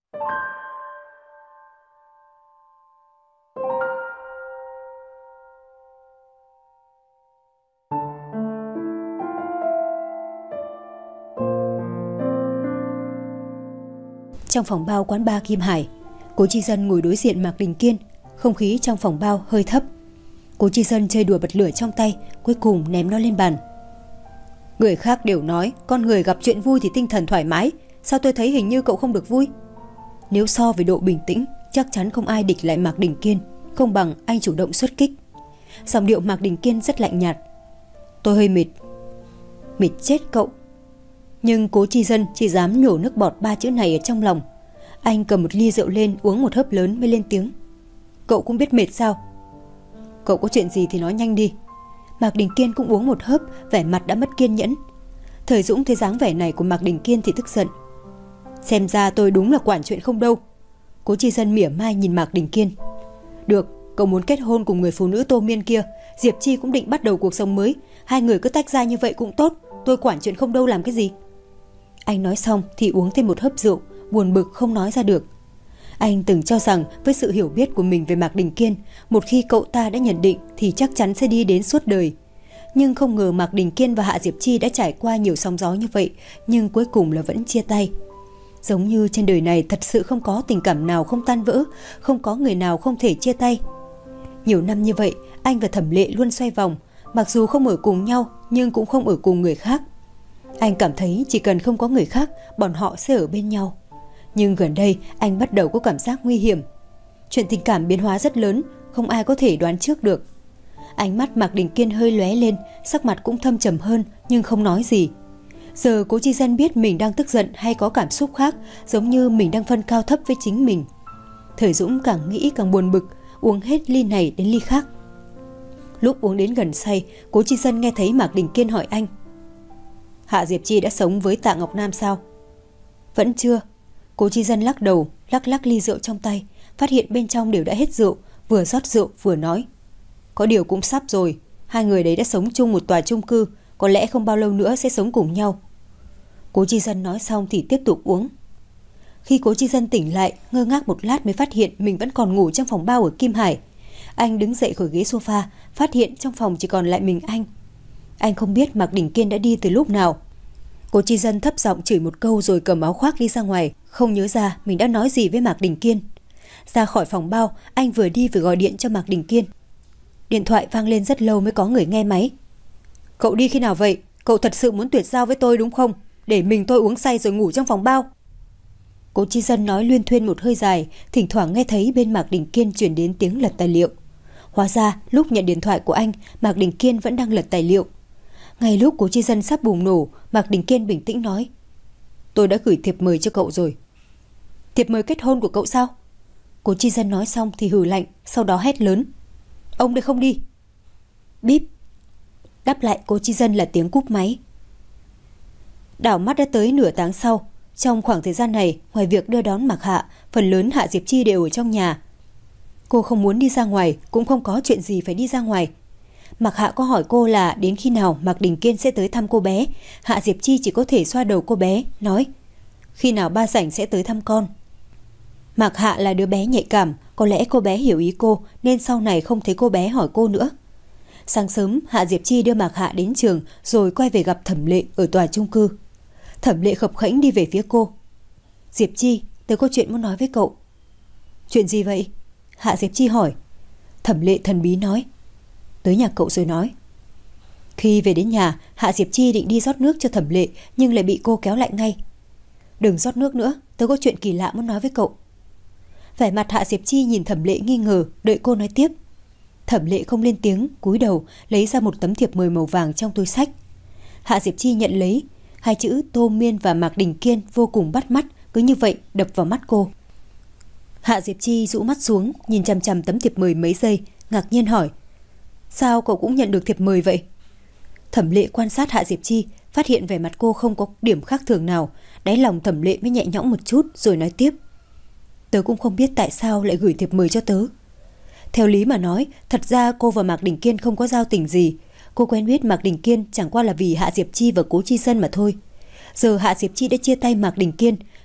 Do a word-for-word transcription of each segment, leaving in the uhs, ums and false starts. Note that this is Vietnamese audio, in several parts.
Trong phòng bao quán bar Kim Hải, Cố Chi Dân ngồi đối diện Mạc Đình Kiên. Không khí trong phòng bao hơi thấp. Cố Chi Dân chơi đùa bật lửa trong tay, cuối cùng ném nó lên bàn. Người khác đều nói con người gặp chuyện vui thì tinh thần thoải mái, sao tôi thấy hình như cậu không được vui? Nếu so về độ bình tĩnh, chắc chắn không ai địch lại Mạc Đình Kiên, không bằng anh chủ động xuất kích. Giọng điệu Mạc Đình Kiên rất lạnh nhạt. Tôi hơi mệt. Mệt chết cậu. Nhưng Cố Chi Dân chỉ dám nhổ nước bọt ba chữ này ở trong lòng. Anh cầm một ly rượu lên uống một hớp lớn mới lên tiếng. Cậu cũng biết mệt sao? Cậu có chuyện gì thì nói nhanh đi. Mạc Đình Kiên cũng uống một hớp, vẻ mặt đã mất kiên nhẫn. Thời Dũng thấy dáng vẻ này của Mạc Đình Kiên thì tức giận. Xem ra tôi đúng là quản chuyện không đâu. Cố Chi Dân mỉa mai nhìn Mạc Đình Kiên. Được, cậu muốn kết hôn cùng người phụ nữ Tô Miên kia, Diệp Chi cũng định bắt đầu cuộc sống mới, hai người cứ tách ra như vậy cũng tốt, tôi quản chuyện không đâu làm cái gì. Anh nói xong thì uống thêm một hớp rượu, buồn bực không nói ra được. Anh từng cho rằng với sự hiểu biết của mình về Mạc Đình Kiên, một khi cậu ta đã nhận định thì chắc chắn sẽ đi đến suốt đời. Nhưng không ngờ Mạc Đình Kiên và Hạ Diệp Chi đã trải qua nhiều sóng gió như vậy, nhưng cuối cùng là vẫn chia tay. Giống như trên đời này thật sự không có tình cảm nào không tan vỡ, không có người nào không thể chia tay. Nhiều năm như vậy, anh và Thẩm Lệ luôn xoay vòng, mặc dù không ở cùng nhau nhưng cũng không ở cùng người khác. Anh cảm thấy chỉ cần không có người khác, bọn họ sẽ ở bên nhau. Nhưng gần đây anh bắt đầu có cảm giác nguy hiểm. Chuyện tình cảm biến hóa rất lớn, không ai có thể đoán trước được. Ánh mắt Mạc Đình Kiên hơi lóe lên, sắc mặt cũng thâm trầm hơn nhưng không nói gì. Giờ Cố Chi Dân biết mình đang tức giận hay có cảm xúc khác, giống như mình đang phân cao thấp với chính mình. Thời Dũng càng nghĩ càng buồn bực, uống hết ly này đến ly khác. Lúc uống đến gần say, Cố Chi Dân nghe thấy Mạc Đình Kiên hỏi anh. Hạ Diệp Chi đã sống với Tạ Ngọc Nam sao? Vẫn chưa. Cố Chi Dân lắc đầu, lắc lắc ly rượu trong tay, phát hiện bên trong đều đã hết rượu, vừa rót rượu vừa nói. Có điều cũng sắp rồi, hai người đấy đã sống chung một tòa chung cư, có lẽ không bao lâu nữa sẽ sống cùng nhau. Cố Chi Dân nói xong thì tiếp tục uống. Khi Cố Chi Dân tỉnh lại, ngơ ngác một lát mới phát hiện mình vẫn còn ngủ trong phòng bao ở Kim Hải. Anh đứng dậy khỏi ghế sofa, phát hiện trong phòng chỉ còn lại mình anh. Anh không biết Mạc Đình Kiên đã đi từ lúc nào. Cố Chi Dân thấp giọng chửi một câu rồi cầm áo khoác đi ra ngoài, không nhớ ra mình đã nói gì với Mạc Đình Kiên. Ra khỏi phòng bao, anh vừa đi vừa gọi điện cho Mạc Đình Kiên. Điện thoại vang lên rất lâu mới có người nghe máy. Cậu đi khi nào vậy? Cậu thật sự muốn tuyệt giao với tôi đúng không? Để mình tôi uống say rồi ngủ trong phòng bao. Cố Chi Dân nói luyên thuyên một hơi dài, thỉnh thoảng nghe thấy bên Mạc Đình Kiên truyền đến tiếng lật tài liệu. Hóa ra lúc nhận điện thoại của anh, Mạc Đình Kiên vẫn đang lật tài liệu. Ngay lúc Cố Chi Dân sắp bùng nổ, Mạc Đình Kiên bình tĩnh nói. Tôi đã gửi thiệp mời cho cậu rồi. Thiệp mời kết hôn của cậu sao? Cố Chi Dân nói xong thì hừ lạnh, sau đó hét lớn. Ông đây không đi. Bíp. Đáp lại Cố Chi Dân là tiếng cúp máy. Đảo mắt đã tới nửa tháng sau. Trong khoảng thời gian này, ngoài việc đưa đón Mạc Hạ, phần lớn Hạ Diệp Chi đều ở trong nhà. Cô không muốn đi ra ngoài, cũng không có chuyện gì phải đi ra ngoài. Mạc Hạ có hỏi cô là đến khi nào Mạc Đình Kiên sẽ tới thăm cô bé. Hạ Diệp Chi chỉ có thể xoa đầu cô bé, nói khi nào ba rảnh sẽ tới thăm con. Mạc Hạ là đứa bé nhạy cảm, có lẽ cô bé hiểu ý cô nên sau này không thấy cô bé hỏi cô nữa. Sáng sớm, Hạ Diệp Chi đưa Mạc Hạ đến trường rồi quay về gặp Thẩm Lệ ở tòa chung cư. Thẩm Lệ khập khẽnh đi về phía cô. Diệp Chi, tớ có chuyện muốn nói với cậu. Chuyện gì vậy? Hạ Diệp Chi hỏi. Thẩm Lệ thần bí nói. Tới nhà cậu rồi nói. Khi về đến nhà, Hạ Diệp Chi định đi rót nước cho Thẩm Lệ nhưng lại bị cô kéo lại ngay. Đừng rót nước nữa, tớ có chuyện kỳ lạ muốn nói với cậu. Vẻ mặt Hạ Diệp Chi nhìn Thẩm Lệ nghi ngờ, đợi cô nói tiếp. Thẩm Lệ không lên tiếng, cúi đầu lấy ra một tấm thiệp mời màu vàng trong túi xách. Hạ Diệp Chi nhận lấy, hai chữ Tô Miên và Mạc Đình Kiên vô cùng bắt mắt, cứ như vậy đập vào mắt cô. Hạ Diệp Chi rũ mắt xuống, nhìn chằm chằm tấm thiệp mời mấy giây, ngạc nhiên hỏi. Sao cậu cũng nhận được thiệp mời vậy? Thẩm Lệ quan sát Hạ Diệp Chi, phát hiện vẻ mặt cô không có điểm khác thường nào, đáy lòng Thẩm Lệ mới nhẹ nhõm một chút rồi nói tiếp. Tớ cũng không biết tại sao lại gửi thiệp mời cho tớ. Theo lý mà nói, thật ra cô và Mạc Đình Kiên không có giao tình gì. Cô quen biết Mạc Đình Kiên chẳng qua là vì Hạ Diệp Chi và Cố Chi Dân mà thôi. Giờ Hạ Diệp Chi đã chia tay Mạc Đình Kiên,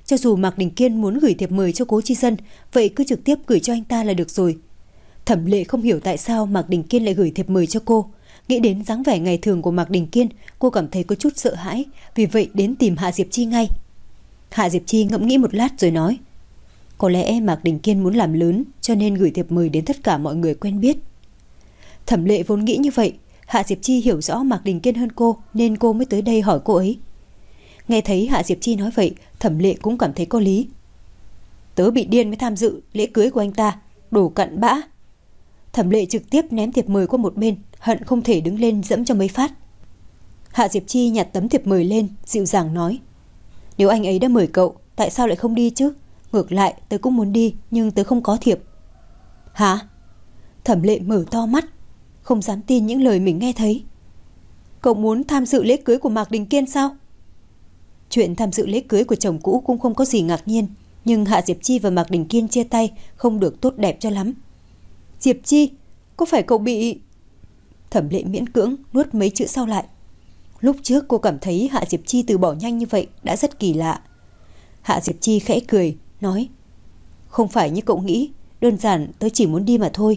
cho dù Mạc Đình Kiên muốn gửi thiệp mời cho Cố Chi Dân, vậy cứ trực tiếp gửi cho anh ta là được rồi. Thẩm Lệ không hiểu tại sao Mạc Đình Kiên lại gửi thiệp mời cho cô. Nghĩ đến dáng vẻ ngày thường của Mạc Đình Kiên, cô cảm thấy có chút sợ hãi, vì vậy đến tìm Hạ Diệp Chi ngay. Hạ Diệp Chi ngẫm nghĩ một lát rồi nói, có lẽ Mạc Đình Kiên muốn làm lớn cho nên gửi thiệp mời đến tất cả mọi người quen biết. Thẩm Lệ vốn nghĩ như vậy, Hạ Diệp Chi hiểu rõ Mạc Đình Kiên hơn cô nên cô mới tới đây hỏi cô ấy. Nghe thấy Hạ Diệp Chi nói vậy, Thẩm Lệ cũng cảm thấy có lý. Tớ bị điên mới tham dự lễ cưới của anh ta, đồ cặn bã. Thẩm Lệ trực tiếp ném thiệp mời qua một bên, hận không thể đứng lên dẫm cho mấy phát. Hạ Diệp Chi nhặt tấm thiệp mời lên, dịu dàng nói, nếu anh ấy đã mời cậu, tại sao lại không đi chứ? Ngược lại, tớ cũng muốn đi, nhưng tớ không có thiệp. Hả? Thẩm Lệ mở to mắt, không dám tin những lời mình nghe thấy. Cậu muốn tham dự lễ cưới của Mạc Đình Kiên sao? Chuyện tham dự lễ cưới của chồng cũ cũng không có gì ngạc nhiên, nhưng Hạ Diệp Chi và Mạc Đình Kiên chia tay không được tốt đẹp cho lắm. Diệp Chi, có phải cậu bị... Thẩm Lệ miễn cưỡng nuốt mấy chữ sau lại. Lúc trước cô cảm thấy Hạ Diệp Chi từ bỏ nhanh như vậy đã rất kỳ lạ. Hạ Diệp Chi khẽ cười, nói, không phải như cậu nghĩ, đơn giản tớ chỉ muốn đi mà thôi.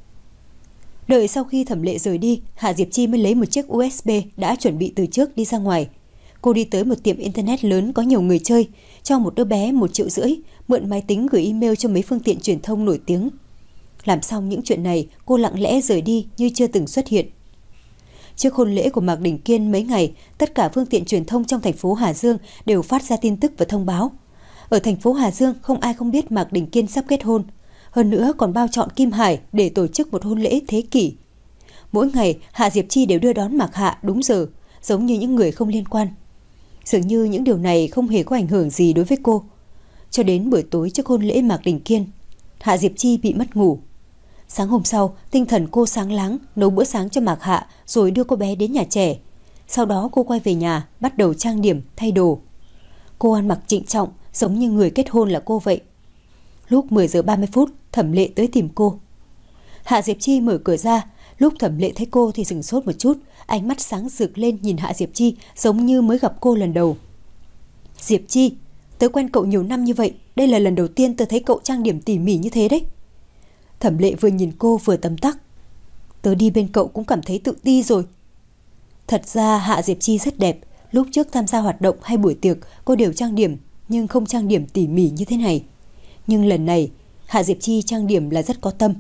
Đợi sau khi Thẩm Lệ rời đi, Hạ Diệp Chi mới lấy một chiếc u ét bê đã chuẩn bị từ trước đi ra ngoài. Cô đi tới một tiệm internet lớn có nhiều người chơi, cho một đứa bé một triệu rưỡi, mượn máy tính gửi email cho mấy phương tiện truyền thông nổi tiếng. Làm xong những chuyện này, cô lặng lẽ rời đi như chưa từng xuất hiện. Trước hôn lễ của Mạc Đình Kiên mấy ngày, tất cả phương tiện truyền thông trong thành phố Hà Dương đều phát ra tin tức và thông báo. Ở thành phố Hà Dương không ai không biết Mạc Đình Kiên sắp kết hôn. Hơn nữa còn bao chọn Kim Hải để tổ chức một hôn lễ thế kỷ. Mỗi ngày Hạ Diệp Chi đều đưa đón Mạc Hạ đúng giờ, giống như những người không liên quan. Dường như những điều này không hề có ảnh hưởng gì đối với cô. Cho đến buổi tối trước hôn lễ Mạc Đình Kiên, Hạ Diệp Chi bị mất ngủ. Sáng hôm sau, tinh thần cô sáng láng, nấu bữa sáng cho Mạc Hạ rồi đưa cô bé đến nhà trẻ. Sau đó cô quay về nhà, bắt đầu trang điểm, thay đồ. Cô ăn mặc trịnh trọng, giống như người kết hôn là cô vậy. Lúc mười giờ ba mươi phút, Thẩm Lệ tới tìm cô. Hạ Diệp Chi mở cửa ra, lúc Thẩm Lệ thấy cô thì sửng sốt một chút, ánh mắt sáng rực lên nhìn Hạ Diệp Chi giống như mới gặp cô lần đầu. Diệp Chi, tớ quen cậu nhiều năm như vậy, đây là lần đầu tiên tớ thấy cậu trang điểm tỉ mỉ như thế đấy. Thẩm Lệ vừa nhìn cô vừa tấm tắc. Tớ đi bên cậu cũng cảm thấy tự ti rồi. Thật ra Hạ Diệp Chi rất đẹp, lúc trước tham gia hoạt động hay buổi tiệc cô đều trang điểm, nhưng không trang điểm tỉ mỉ như thế này. Nhưng lần này, Hạ Diệp Chi trang điểm là rất có tâm.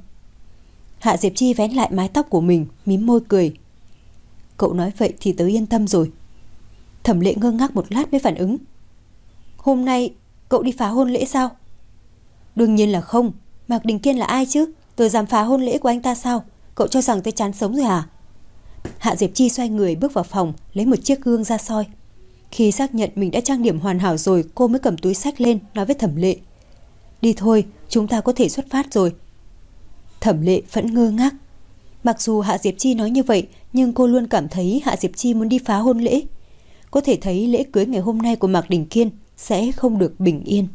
Hạ Diệp Chi vén lại mái tóc của mình, mím môi cười. Cậu nói vậy thì tớ yên tâm rồi. Thẩm Lệ ngơ ngác một lát mới phản ứng. Hôm nay cậu đi phá hôn lễ sao? Đương nhiên là không. Mạc Đình Kiên là ai chứ? Tớ dám phá hôn lễ của anh ta sao? Cậu cho rằng tớ chán sống rồi à? Hạ Diệp Chi xoay người bước vào phòng, lấy một chiếc gương ra soi. Khi xác nhận mình đã trang điểm hoàn hảo rồi, cô mới cầm túi xách lên nói với Thẩm Lệ. Đi thôi, chúng ta có thể xuất phát rồi. Thẩm Lệ vẫn ngơ ngác. Mặc dù Hạ Diệp Chi nói như vậy, nhưng cô luôn cảm thấy Hạ Diệp Chi muốn đi phá hôn lễ. Có thể thấy lễ cưới ngày hôm nay của Mạc Đình Kiên sẽ không được bình yên.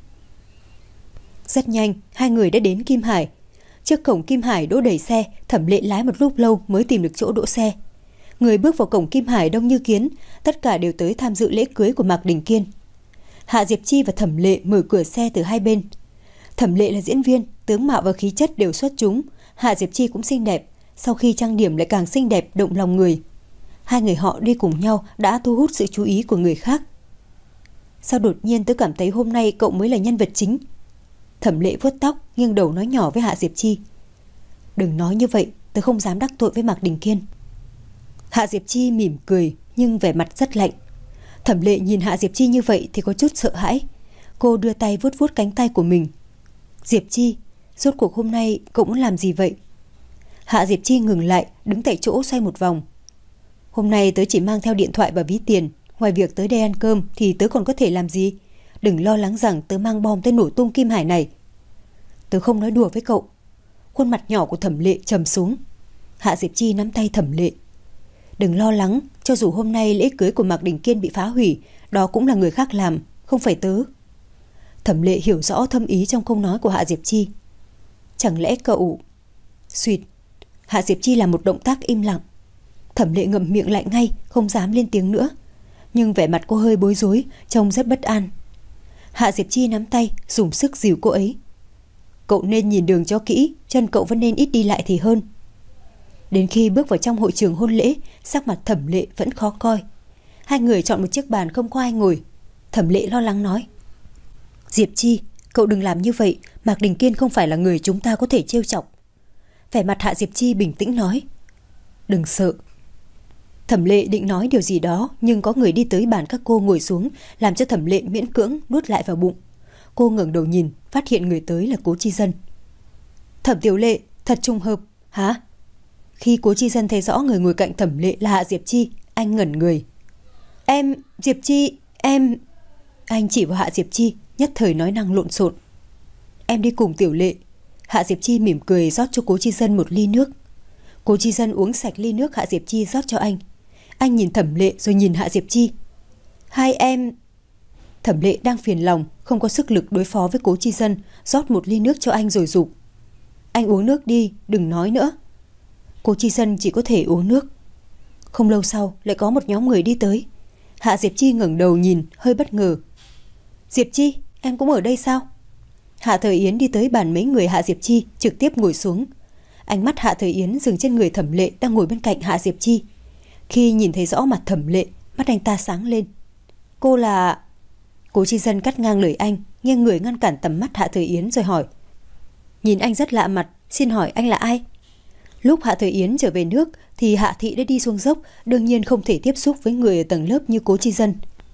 Rất nhanh, hai người đã đến Kim Hải. Trước cổng Kim Hải đỗ đầy xe, Thẩm Lệ lái một lúc lâu mới tìm được chỗ đỗ xe. Người bước vào cổng Kim Hải đông như kiến, tất cả đều tới tham dự lễ cưới của Mạc Đình Kiên. Hạ Diệp Chi và Thẩm Lệ mở cửa xe từ hai bên. Thẩm Lệ là diễn viên, tướng mạo và khí chất đều xuất chúng. Hạ Diệp Chi cũng xinh đẹp, sau khi trang điểm lại càng xinh đẹp động lòng người. Hai người họ đi cùng nhau đã thu hút sự chú ý của người khác. Sao đột nhiên tớ cảm thấy hôm nay cậu mới là nhân vật chính? Thẩm Lệ vuốt tóc, nghiêng đầu nói nhỏ với Hạ Diệp Chi. Đừng nói như vậy, tớ không dám đắc tội với Mạc Đình Kiên. Hạ Diệp Chi mỉm cười nhưng vẻ mặt rất lạnh. Thẩm Lệ nhìn Hạ Diệp Chi như vậy thì có chút sợ hãi. Cô đưa tay vuốt vuốt cánh tay của mình. Diệp Chi, rốt cuộc hôm nay cậu muốn làm gì vậy? Hạ Diệp Chi ngừng lại, đứng tại chỗ xoay một vòng. Hôm nay tớ chỉ mang theo điện thoại và ví tiền. Ngoài việc tới đây ăn cơm thì tớ còn có thể làm gì? Đừng lo lắng rằng tớ mang bom tới nổ tung Kim Hải này. Tớ không nói đùa với cậu. Khuôn mặt nhỏ của Thẩm Lệ trầm xuống. Hạ Diệp Chi nắm tay Thẩm Lệ. Đừng lo lắng, cho dù hôm nay lễ cưới của Mạc Đình Kiên bị phá hủy, đó cũng là người khác làm, không phải tớ. Thẩm Lệ hiểu rõ thâm ý trong câu nói của Hạ Diệp Chi. Chẳng lẽ cậu... Xuyệt. Hạ Diệp Chi làm một động tác im lặng. Thẩm Lệ ngậm miệng lại ngay, không dám lên tiếng nữa. Nhưng vẻ mặt cô hơi bối rối, trông rất bất an. Hạ Diệp Chi nắm tay, dùng sức dìu cô ấy. Cậu nên nhìn đường cho kỹ, chân cậu vẫn nên ít đi lại thì hơn. Đến khi bước vào trong hội trường hôn lễ, sắc mặt Thẩm Lệ vẫn khó coi. Hai người chọn một chiếc bàn không có ai ngồi. Thẩm Lệ lo lắng nói: Diệp Chi, cậu đừng làm như vậy, Mạc Đình Kiên không phải là người chúng ta có thể trêu chọc. Vẻ mặt Hạ Diệp Chi bình tĩnh nói: Đừng sợ. Thẩm Lệ định nói điều gì đó, nhưng có người đi tới bàn các cô ngồi xuống, làm cho Thẩm Lệ miễn cưỡng nuốt lại vào bụng. Cô ngẩng đầu nhìn, phát hiện người tới là Cố Chi Dân. Thẩm Tiểu Lệ, thật trùng hợp. Hả? Khi Cố Chi Dân thấy rõ người ngồi cạnh Thẩm Lệ là Hạ Diệp Chi, anh ngẩn người. Em, Diệp Chi, em... Anh chỉ vào Hạ Diệp Chi, nhất thời nói năng lộn xộn. Em đi cùng Tiểu Lệ. Hạ Diệp Chi mỉm cười rót cho Cố Chi Dân một ly nước. Cố Chi Dân uống sạch ly nước Hạ Diệp Chi rót cho anh. Anh nhìn Thẩm Lệ rồi nhìn Hạ Diệp Chi. Hai em... Thẩm Lệ đang phiền lòng, không có sức lực đối phó với Cố Chi Dân, rót một ly nước cho anh rồi giục: Anh uống nước đi, đừng nói nữa. Cố Chi Dân chỉ có thể uống nước. Không lâu sau lại có một nhóm người đi tới. Hạ Diệp Chi ngẩng đầu nhìn, hơi bất ngờ. Diệp Chi, em cũng ở đây sao? Hạ Thời Yến đi tới bàn mấy người Hạ Diệp Chi, trực tiếp ngồi xuống. Ánh mắt Hạ Thời Yến dừng trên người Thẩm Lệ đang ngồi bên cạnh Hạ Diệp Chi. Khi nhìn thấy rõ mặt Thẩm Lệ, mắt anh ta sáng lên. Cô là... Cố Chi Dân cắt ngang lời anh, nghiêng người ngăn cản tầm mắt Hạ Thời Yến rồi hỏi: Nhìn anh rất lạ mặt, xin hỏi anh là ai? Lúc Hạ Thời Yến trở về nước thì Hạ Thị đã đi xuống dốc, đương nhiên không thể tiếp xúc với người ở tầng lớp như Cố Chi Dân.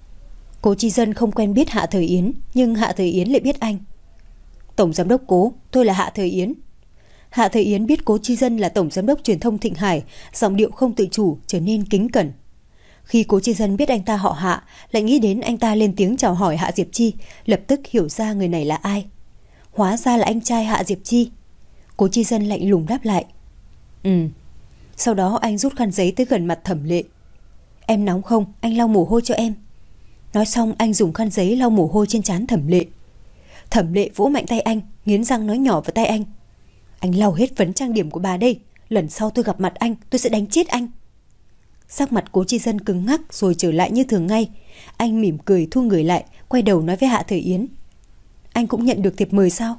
Cố Chi Dân không quen biết Hạ Thời Yến, nhưng Hạ Thời Yến lại biết anh. Tổng giám đốc Cố, tôi là Hạ Thời Yến. Hạ Thời Yến biết Cố Chi Dân là tổng giám đốc truyền thông Thịnh Hải, giọng điệu không tự chủ trở nên kính cẩn. Khi Cố Chi Dân biết anh ta họ Hạ, lại nghĩ đến anh ta lên tiếng chào hỏi Hạ Diệp Chi, lập tức hiểu ra người này là ai. Hóa ra là anh trai Hạ Diệp Chi. Cố Chi Dân lạnh lùng đáp lại: Ừ. Sau đó anh rút khăn giấy tới gần mặt Thẩm Lệ. Em nóng không, anh lau mồ hôi cho em. Nói xong anh dùng khăn giấy lau mồ hôi trên trán Thẩm Lệ. Thẩm Lệ vỗ mạnh tay anh, nghiến răng nói nhỏ vào tay anh: Anh lau hết phấn trang điểm của bà đây, lần sau tôi gặp mặt anh tôi sẽ đánh chết anh. Sắc mặt Cố Chi Dân cứng ngắc rồi trở lại như thường ngay. Anh mỉm cười thu người lại, quay đầu nói với Hạ Thời Yến: Anh cũng nhận được thiệp mời sao?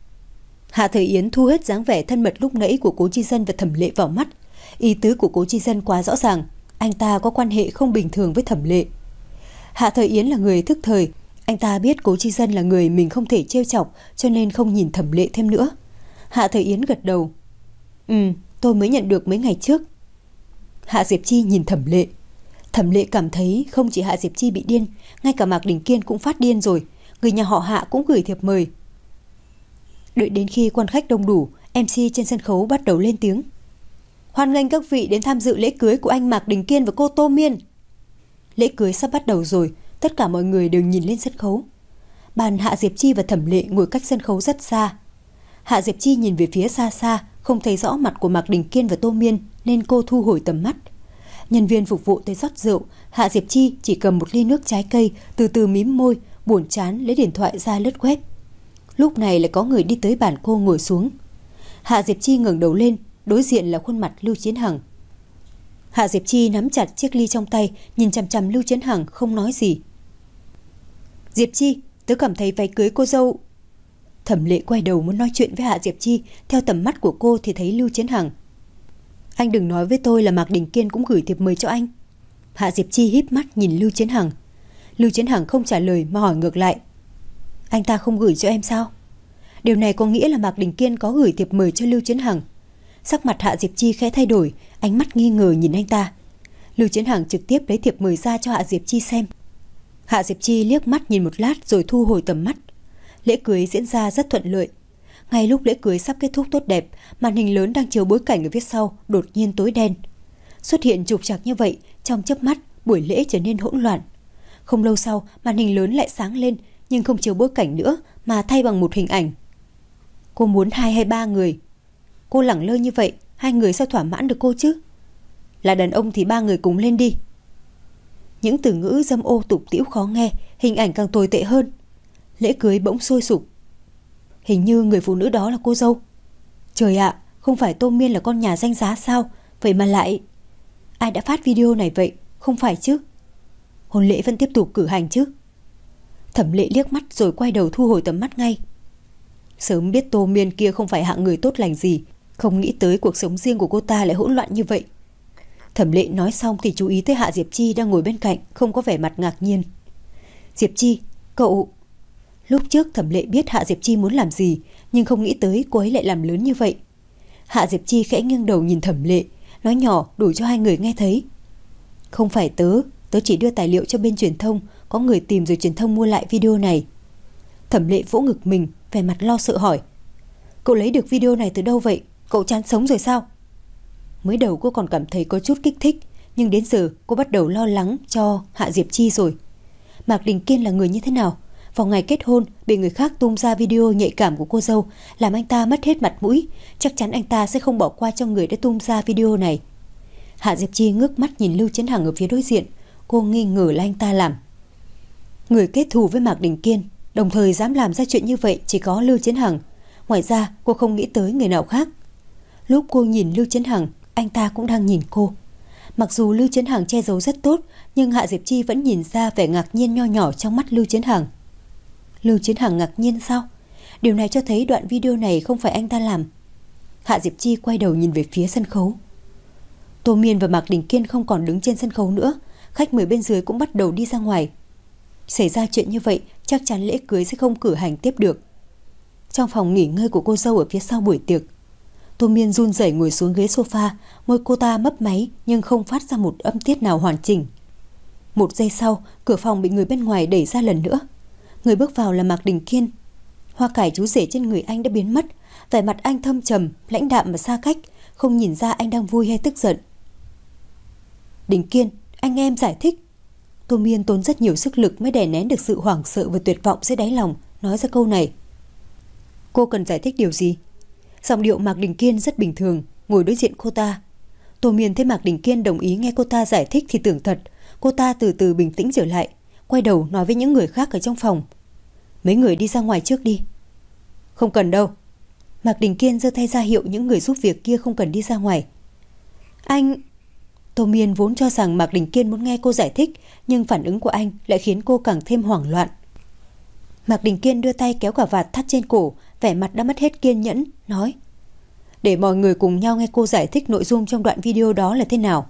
Hạ Thời Yến thu hết dáng vẻ thân mật lúc nãy của Cố Chi Dân và Thẩm Lệ vào mắt. Ý tứ của Cố Chi Dân quá rõ ràng, anh ta có quan hệ không bình thường với Thẩm Lệ. Hạ Thời Yến là người thức thời, anh ta biết Cố Chi Dân là người mình không thể trêu chọc, cho nên không nhìn Thẩm Lệ thêm nữa. Hạ Thời Yến gật đầu: Ừ, tôi mới nhận được mấy ngày trước. Hạ Diệp Chi nhìn Thẩm Lệ. Thẩm Lệ cảm thấy không chỉ Hạ Diệp Chi bị điên, ngay cả Mạc Đình Kiên cũng phát điên rồi. Người nhà họ Hạ cũng gửi thiệp mời. Đợi đến khi quan khách đông đủ, em xê trên sân khấu bắt đầu lên tiếng: Hoan nghênh các vị đến tham dự lễ cưới của anh Mạc Đình Kiên và cô Tô Miên. Lễ cưới sắp bắt đầu rồi, tất cả mọi người đều nhìn lên sân khấu. Bàn Hạ Diệp Chi và Thẩm Lệ ngồi cách sân khấu rất xa. Hạ Diệp Chi nhìn về phía xa xa, không thấy rõ mặt của Mạc Đình Kiên và Tô Miên nên cô thu hồi tầm mắt. Nhân viên phục vụ tới rót rượu, Hạ Diệp Chi chỉ cầm một ly nước trái cây, từ từ mím môi, buồn chán lấy điện thoại ra lướt web. Lúc này lại có người đi tới bàn cô ngồi xuống. Hạ Diệp Chi ngẩng đầu lên, đối diện là khuôn mặt Lưu Chiến Hằng. Hạ Diệp Chi nắm chặt chiếc ly trong tay, nhìn chằm chằm Lưu Chiến Hằng không nói gì. Diệp Chi, tớ cảm thấy váy cưới cô dâu... Thẩm Lệ quay đầu muốn nói chuyện với Hạ Diệp Chi, theo tầm mắt của cô thì thấy Lưu Chiến Hằng. Anh đừng nói với tôi là Mạc Đình Kiên cũng gửi thiệp mời cho anh. Hạ Diệp Chi híp mắt nhìn Lưu Chiến Hằng. Lưu Chiến Hằng không trả lời mà hỏi ngược lại: Anh ta không gửi cho em sao? Điều này có nghĩa là Mạc Đình Kiên có gửi thiệp mời cho Lưu Chiến Hằng. Sắc mặt Hạ Diệp Chi khẽ thay đổi, ánh mắt nghi ngờ nhìn anh ta. Lưu Chiến Hằng trực tiếp lấy thiệp mời ra cho Hạ Diệp Chi xem. Hạ Diệp Chi liếc mắt nhìn một lát rồi thu hồi tầm mắt. Lễ cưới diễn ra rất thuận lợi. Ngay lúc lễ cưới sắp kết thúc tốt đẹp, màn hình lớn đang chiếu bối cảnh ở phía sau đột nhiên tối đen. Xuất hiện trục trặc như vậy, trong chớp mắt buổi lễ trở nên hỗn loạn. Không lâu sau, màn hình lớn lại sáng lên, nhưng không chiếu bối cảnh nữa mà thay bằng một hình ảnh. Cô muốn hai hay ba người? Cô lẳng lơ như vậy, hai người sao thỏa mãn được cô chứ? Là đàn ông thì ba người cùng lên đi. Những từ ngữ dâm ô tục tĩu khó nghe, hình ảnh càng tồi tệ hơn. Lễ cưới bỗng sôi sục. Hình như người phụ nữ đó là cô dâu. Trời ạ, không phải Tô Miên là con nhà danh giá sao? Vậy mà lại... Ai đã phát video này vậy? Không phải chứ? Hôn lễ vẫn tiếp tục cử hành chứ? Thẩm Lệ liếc mắt rồi quay đầu thu hồi tầm mắt ngay. Sớm biết Tô Miên kia không phải hạng người tốt lành gì, không nghĩ tới cuộc sống riêng của cô ta lại hỗn loạn như vậy. Thẩm Lệ nói xong thì chú ý tới Hạ Diệp Chi đang ngồi bên cạnh, không có vẻ mặt ngạc nhiên. Diệp Chi, cậu... Lúc trước Thẩm Lệ biết Hạ Diệp Chi muốn làm gì, nhưng không nghĩ tới cô ấy lại làm lớn như vậy. Hạ Diệp Chi khẽ nghiêng đầu nhìn Thẩm Lệ, nói nhỏ đủ cho hai người nghe thấy. Không phải tớ, tớ chỉ đưa tài liệu cho bên truyền thông, có người tìm rồi truyền thông mua lại video này. Thẩm Lệ vỗ ngực mình, vẻ mặt lo sợ hỏi. Cậu lấy được video này từ đâu vậy? Cậu chán sống rồi sao? Mới đầu cô còn cảm thấy có chút kích thích, nhưng đến giờ cô bắt đầu lo lắng cho Hạ Diệp Chi rồi. Mạc Đình Kiên là người như thế nào? Vào ngày kết hôn bị người khác tung ra video nhạy cảm của cô dâu, làm anh ta mất hết mặt mũi. Chắc chắn anh ta sẽ không bỏ qua cho người đã tung ra video này. Hạ Diệp Chi ngước mắt nhìn Lưu Chấn Hằng ở phía đối diện. Cô nghi ngờ là anh ta làm. Người kết thù với Mạc Đình Kiên, đồng thời dám làm ra chuyện như vậy chỉ có Lưu Chấn Hằng. Ngoài ra cô không nghĩ tới người nào khác. Lúc cô nhìn Lưu Chấn Hằng, anh ta cũng đang nhìn cô. Mặc dù Lưu Chấn Hằng che giấu rất tốt, nhưng Hạ Diệp Chi vẫn nhìn ra vẻ ngạc nhiên nho nhỏ trong mắt Lưu Chấn Hằng. Lưu Chấn Hằng ngạc nhiên sao? Điều này cho thấy đoạn video này không phải anh ta làm. Hạ Diệp Chi quay đầu nhìn về phía sân khấu. Tô Miên và Mạc Đình Kiên không còn đứng trên sân khấu nữa, khách mời bên dưới cũng bắt đầu đi ra ngoài. Xảy ra chuyện như vậy, chắc chắn lễ cưới sẽ không cử hành tiếp được. Trong phòng nghỉ ngơi của cô dâu ở phía sau buổi tiệc, Tô Miên run rẩy ngồi xuống ghế sofa, môi cô ta mấp máy nhưng không phát ra một âm tiết nào hoàn chỉnh. Một giây sau, cửa phòng bị người bên ngoài đẩy ra lần nữa. Người bước vào là Mạc Đình Kiên. Hoa cải chú rể trên người anh đã biến mất, vẻ mặt anh thâm trầm, lãnh đạm và xa cách, không nhìn ra anh đang vui hay tức giận. Đình Kiên, anh nghe em giải thích. Tô Miên tốn rất nhiều sức lực mới đè nén được sự hoảng sợ và tuyệt vọng dưới đáy lòng, nói ra câu này. Cô cần giải thích điều gì? Giọng điệu Mạc Đình Kiên rất bình thường, ngồi đối diện cô ta. Tô Miên thấy Mạc Đình Kiên đồng ý nghe cô ta giải thích thì tưởng thật. Cô ta từ từ bình tĩnh trở lại, quay đầu nói với những người khác ở trong phòng. Mấy người đi ra ngoài trước đi. Không cần đâu. Mạc Đình Kiên giơ tay ra hiệu những người giúp việc kia không cần đi ra ngoài. Anh... Tô Miên vốn cho rằng Mạc Đình Kiên muốn nghe cô giải thích, nhưng phản ứng của anh lại khiến cô càng thêm hoảng loạn. Mạc Đình Kiên đưa tay kéo cà vạt thắt trên cổ, vẻ mặt đã mất hết kiên nhẫn, nói. Để mọi người cùng nhau nghe cô giải thích nội dung trong đoạn video đó là thế nào.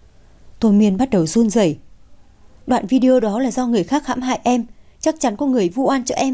Tô Miên bắt đầu run rẩy. Đoạn video đó là do người khác hãm hại em, chắc chắn có người vu oan cho em.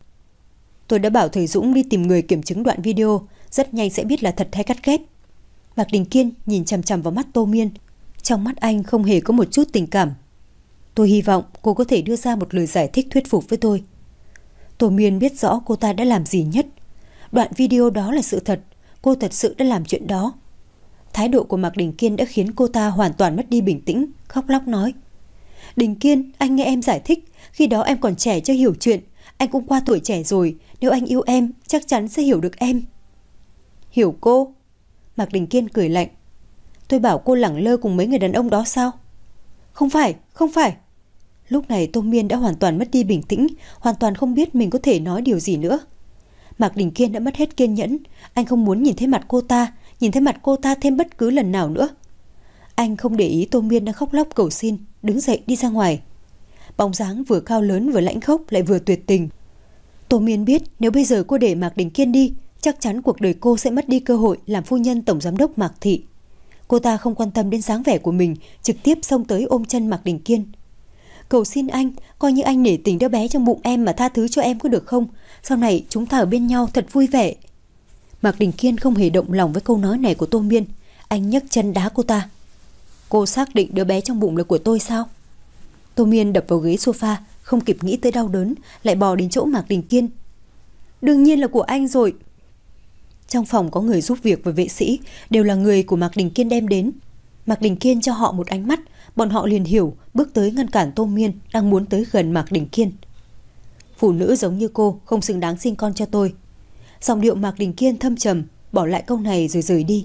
Tôi đã bảo thầy Dũng đi tìm người kiểm chứng đoạn video, rất nhanh sẽ biết là thật hay cắt ghép. Mạc Đình Kiên nhìn chằm chằm vào mắt Tô Miên, trong mắt anh không hề có một chút tình cảm. Tôi hy vọng cô có thể đưa ra một lời giải thích thuyết phục với tôi. Tô Miên biết rõ cô ta đã làm gì nhất. Đoạn video đó là sự thật, cô thật sự đã làm chuyện đó. Thái độ của Mạc Đình Kiên đã khiến cô ta hoàn toàn mất đi bình tĩnh, khóc lóc nói. Đình Kiên, anh nghe em giải thích, khi đó em còn trẻ chưa hiểu chuyện, anh cũng qua tuổi trẻ rồi, nếu anh yêu em, chắc chắn sẽ hiểu được em. Hiểu cô? Mạc Đình Kiên cười lạnh. Tôi bảo cô lẳng lơ cùng mấy người đàn ông đó sao? Không phải, không phải. Lúc này Tô Miên đã hoàn toàn mất đi bình tĩnh, hoàn toàn không biết mình có thể nói điều gì nữa. Mạc Đình Kiên đã mất hết kiên nhẫn, anh không muốn nhìn thấy mặt cô ta, nhìn thấy mặt cô ta thêm bất cứ lần nào nữa. Anh không để ý Tô Miên đang khóc lóc cầu xin, đứng dậy đi ra ngoài. Bóng dáng vừa cao lớn vừa lãnh khốc lại vừa tuyệt tình. Tô Miên biết nếu bây giờ cô để Mạc Đình Kiên đi, chắc chắn cuộc đời cô sẽ mất đi cơ hội làm phu nhân tổng giám đốc Mạc Thị. Cô ta không quan tâm đến dáng vẻ của mình, trực tiếp xông tới ôm chân Mạc Đình Kiên. Cầu xin anh, coi như anh nể tình đứa bé trong bụng em mà tha thứ cho em có được không? Sau này chúng ta ở bên nhau thật vui vẻ. Mạc Đình Kiên không hề động lòng với câu nói này của Tô Miên. Anh nhấc chân đá cô ta. Cô xác định đứa bé trong bụng là của tôi sao? Tô Miên đập vào ghế sofa, không kịp nghĩ tới đau đớn, lại bò đến chỗ Mạc Đình Kiên. Đương nhiên là của anh rồi. Trong phòng có người giúp việc và vệ sĩ, đều là người của Mạc Đình Kiên đem đến. Mạc Đình Kiên cho họ một ánh mắt, bọn họ liền hiểu, bước tới ngăn cản Tô Miên đang muốn tới gần Mạc Đình Kiên. Phụ nữ giống như cô không xứng đáng sinh con cho tôi. Giọng điệu Mạc Đình Kiên thâm trầm, bỏ lại câu này rồi rời đi.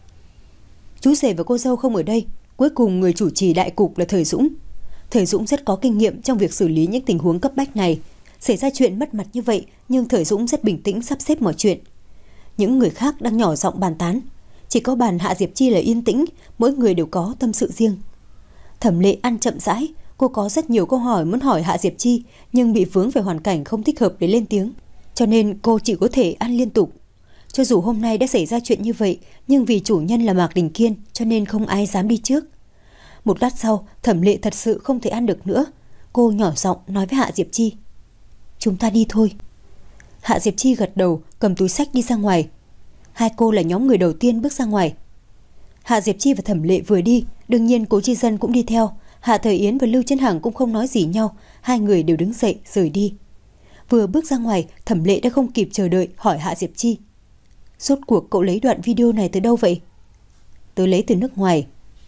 Chú rể và cô dâu không ở đây, cuối cùng người chủ trì đại cục là Thời Dũng. Thời Dũng rất có kinh nghiệm trong việc xử lý những tình huống cấp bách này. Xảy ra chuyện mất mặt như vậy, nhưng Thời Dũng rất bình tĩnh sắp xếp mọi chuyện. Những người khác đang nhỏ giọng bàn tán, chỉ có bàn Hạ Diệp Chi là yên tĩnh, mỗi người đều có tâm sự riêng. Thẩm Lệ ăn chậm rãi, cô Cô có rất nhiều câu hỏi muốn hỏi Hạ Diệp Chi, nhưng bị vướng về hoàn cảnh không thích hợp để lên tiếng, cho nên cô chỉ có thể ăn liên tục. Cho dù hôm nay đã xảy ra chuyện như vậy, nhưng vì chủ nhân là Mạc Đình Kiên cho nên không ai dám đi trước. Một lát sau, Thẩm Lệ thật sự không thể ăn được nữa. Cô nhỏ giọng nói với Hạ Diệp Chi: "Chúng ta đi thôi." Hạ Diệp Chi gật đầu, cầm túi xách đi ra ngoài. Hai cô là nhóm người đầu tiên bước ra ngoài. Hạ Diệp Chi và Thẩm Lệ vừa đi, đương nhiên Cố Chi Dân cũng đi theo. Hạ Thời Yến và Lưu Chấn Hằng cũng không nói gì nhau, hai người đều đứng dậy rời đi. Vừa bước ra ngoài, Thẩm Lệ đã không kịp chờ đợi hỏi Hạ Diệp Chi: "Rốt cuộc cậu lấy đoạn video này từ đâu vậy?" "Tớ lấy từ nước ngoài."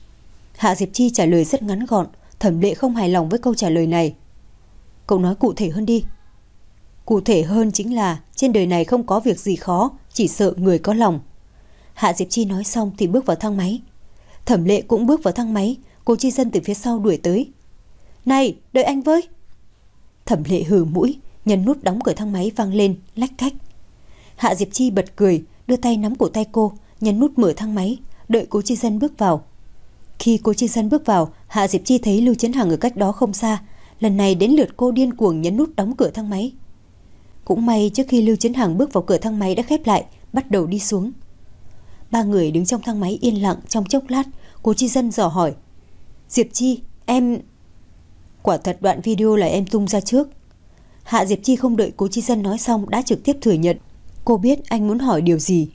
Hạ Diệp Chi trả lời rất ngắn gọn. Thẩm Lệ không hài lòng với câu trả lời này. "Cậu nói cụ thể hơn đi." "Cụ thể hơn chính là trên đời này không có việc gì khó, chỉ sợ người có lòng." Hạ Diệp Chi nói xong thì bước vào thang máy. Thẩm Lệ cũng bước vào thang máy. Cố Chi Dân từ phía sau đuổi tới. "Này, đợi anh với." Thẩm Lệ hừ mũi, nhấn nút đóng cửa thang máy vang lên lách cách. Hạ Diệp Chi bật cười, đưa tay nắm cổ tay cô, nhấn nút mở thang máy, đợi Cố Chi Dân bước vào. Khi Cố Chi Dân bước vào, Hạ Diệp Chi thấy Lưu Chấn Hằng ở cách đó không xa. Lần này đến lượt cô điên cuồng nhấn nút đóng cửa thang máy. Cũng may trước khi Lưu Chấn Hằng bước vào cửa thang máy đã khép lại, bắt đầu đi xuống. Ba người đứng trong thang máy yên lặng trong chốc lát. Cố Chi Dân dò hỏi: "Diệp Chi, em..." "Quả thật đoạn video là em tung ra trước." Hạ Diệp Chi không đợi Cố Chi Dân nói xong đã trực tiếp thừa nhận. Cô biết anh muốn hỏi điều gì.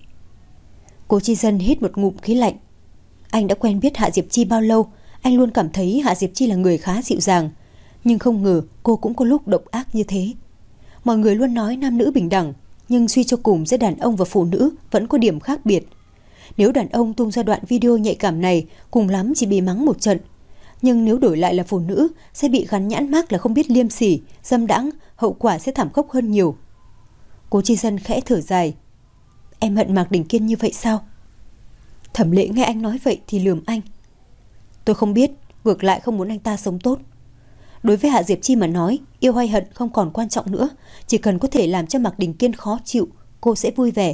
Cố Chi Dân hít một ngụm khí lạnh. Anh đã quen biết Hạ Diệp Chi bao lâu, anh luôn cảm thấy Hạ Diệp Chi là người khá dịu dàng, nhưng không ngờ cô cũng có lúc độc ác như thế. Mọi người luôn nói nam nữ bình đẳng, nhưng suy cho cùng giữa đàn ông và phụ nữ vẫn có điểm khác biệt. Nếu đàn ông tung ra đoạn video nhạy cảm này, cùng lắm chỉ bị mắng một trận. Nhưng nếu đổi lại là phụ nữ, sẽ bị gắn nhãn mác là không biết liêm sỉ, dâm đãng, hậu quả sẽ thảm khốc hơn nhiều. Cố Chi Dân khẽ thở dài. "Em hận Mạc Đình Kiên như vậy sao?" Thẩm Lệ nghe anh nói vậy thì lườm anh. "Tôi không biết, ngược lại không muốn anh ta sống tốt." Đối với Hạ Diệp Chi mà nói, yêu hay hận không còn quan trọng nữa, chỉ cần có thể làm cho Mạc Đình Kiên khó chịu, cô sẽ vui vẻ.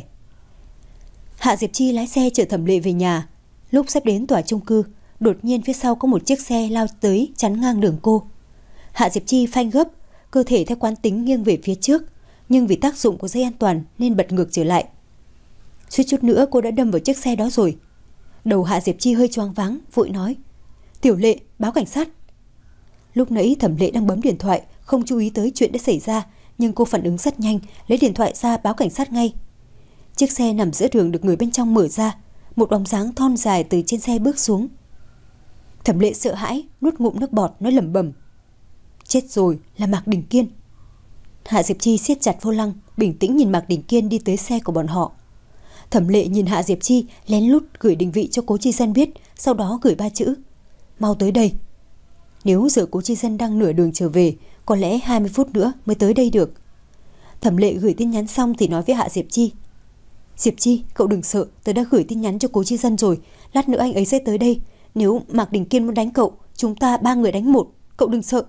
Hạ Diệp Chi lái xe chở Thẩm Lệ về nhà. Lúc sắp đến tòa chung cư, đột nhiên phía sau có một chiếc xe lao tới chắn ngang đường cô. Hạ Diệp Chi phanh gấp, cơ thể theo quán tính nghiêng về phía trước, nhưng vì tác dụng của dây an toàn nên bật ngược trở lại. Suýt chút nữa cô đã đâm vào chiếc xe đó rồi. Đầu Hạ Diệp Chi hơi choáng váng, vội nói: "Tiểu Lệ, báo cảnh sát." Lúc nãy Thẩm Lệ đang bấm điện thoại, không chú ý tới chuyện đã xảy ra, nhưng cô phản ứng rất nhanh, lấy điện thoại ra báo cảnh sát ngay. Chiếc xe nằm giữa đường được người bên trong mở ra, một bóng dáng thon dài từ trên xe bước xuống. Thẩm Lệ sợ hãi, nuốt ngụm nước bọt nói lẩm bẩm: "Chết rồi, là Mạc Đình Kiên." Hạ Diệp Chi siết chặt vô lăng, bình tĩnh nhìn Mạc Đình Kiên đi tới xe của bọn họ. Thẩm Lệ nhìn Hạ Diệp Chi, lén lút gửi định vị cho Cố Chi Dân biết, sau đó gửi ba chữ: "Mau tới đây." Nếu giờ Cố Chi Dân đang nửa đường trở về, có lẽ hai mươi phút nữa mới tới đây được. Thẩm Lệ gửi tin nhắn xong thì nói với Hạ Diệp Chi: "Diệp Chi, cậu đừng sợ, tớ đã gửi tin nhắn cho Cố Chi Dân rồi, lát nữa anh ấy sẽ tới đây. Nếu Mạc Đình Kiên muốn đánh cậu, chúng ta ba người đánh một, cậu đừng sợ."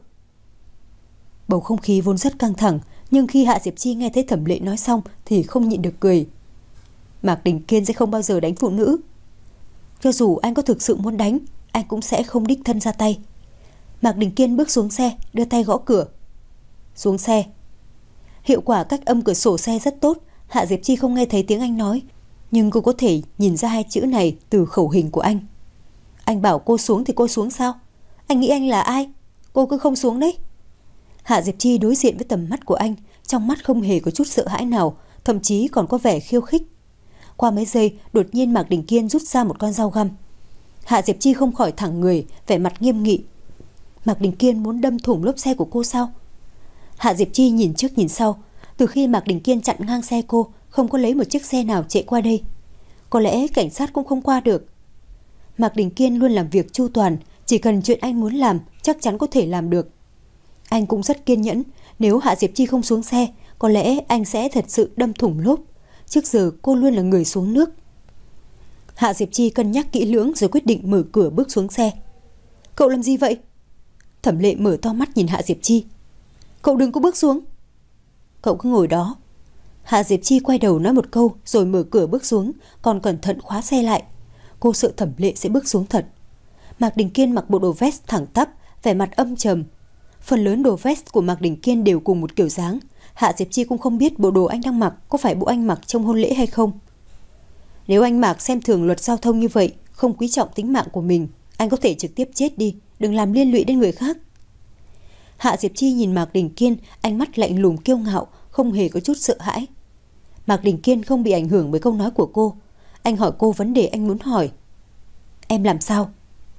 Bầu không khí vốn rất căng thẳng, nhưng khi Hạ Diệp Chi nghe thấy Thẩm Lệ nói xong thì không nhịn được cười. Mạc Đình Kiên sẽ không bao giờ đánh phụ nữ. Cho dù anh có thực sự muốn đánh, anh cũng sẽ không đích thân ra tay. Mạc Đình Kiên bước xuống xe, đưa tay gõ cửa. "Xuống xe." Hiệu quả cách âm cửa sổ xe rất tốt. Hạ Diệp Chi không nghe thấy tiếng anh nói, nhưng cô có thể nhìn ra hai chữ này từ khẩu hình của anh. Anh bảo cô xuống thì cô xuống sao? Anh nghĩ anh là ai? Cô cứ không xuống đấy. Hạ Diệp Chi đối diện với tầm mắt của anh, trong mắt không hề có chút sợ hãi nào, thậm chí còn có vẻ khiêu khích. Qua mấy giây, đột nhiên Mạc Đình Kiên rút ra một con dao găm. Hạ Diệp Chi không khỏi thẳng người, vẻ mặt nghiêm nghị. Mạc Đình Kiên muốn đâm thủng lốp xe của cô sao? Hạ Diệp Chi nhìn trước nhìn sau. Từ khi Mạc Đình Kiên chặn ngang xe cô, không có lấy một chiếc xe nào chạy qua đây. Có lẽ cảnh sát cũng không qua được. Mạc Đình Kiên luôn làm việc chu toàn, chỉ cần chuyện anh muốn làm chắc chắn có thể làm được. Anh cũng rất kiên nhẫn, nếu Hạ Diệp Chi không xuống xe, có lẽ anh sẽ thật sự đâm thủng lốp. Trước giờ cô luôn là người xuống nước. Hạ Diệp Chi cân nhắc kỹ lưỡng rồi quyết định mở cửa bước xuống xe. Cậu làm gì vậy? Thẩm Lệ mở to mắt nhìn Hạ Diệp Chi. Cậu đừng có bước xuống. Cậu cứ ngồi đó. Hạ Diệp Chi quay đầu nói một câu rồi mở cửa bước xuống, còn cẩn thận khóa xe lại. Cô sợ Thẩm Lệ sẽ bước xuống thật. Mạc Đình Kiên mặc bộ đồ vest thẳng tắp, vẻ mặt âm trầm. Phần lớn đồ vest của Mạc Đình Kiên đều cùng một kiểu dáng. Hạ Diệp Chi cũng không biết bộ đồ anh đang mặc có phải bộ anh mặc trong hôn lễ hay không. Nếu anh Mạc xem thường luật giao thông như vậy, không quý trọng tính mạng của mình, anh có thể trực tiếp chết đi, đừng làm liên lụy đến người khác. Hạ Diệp Chi nhìn Mạc Đình Kiên, ánh mắt lạnh lùng kiêu ngạo, không hề có chút sợ hãi. Mạc Đình Kiên không bị ảnh hưởng bởi câu nói của cô. Anh hỏi cô vấn đề anh muốn hỏi. Em làm sao?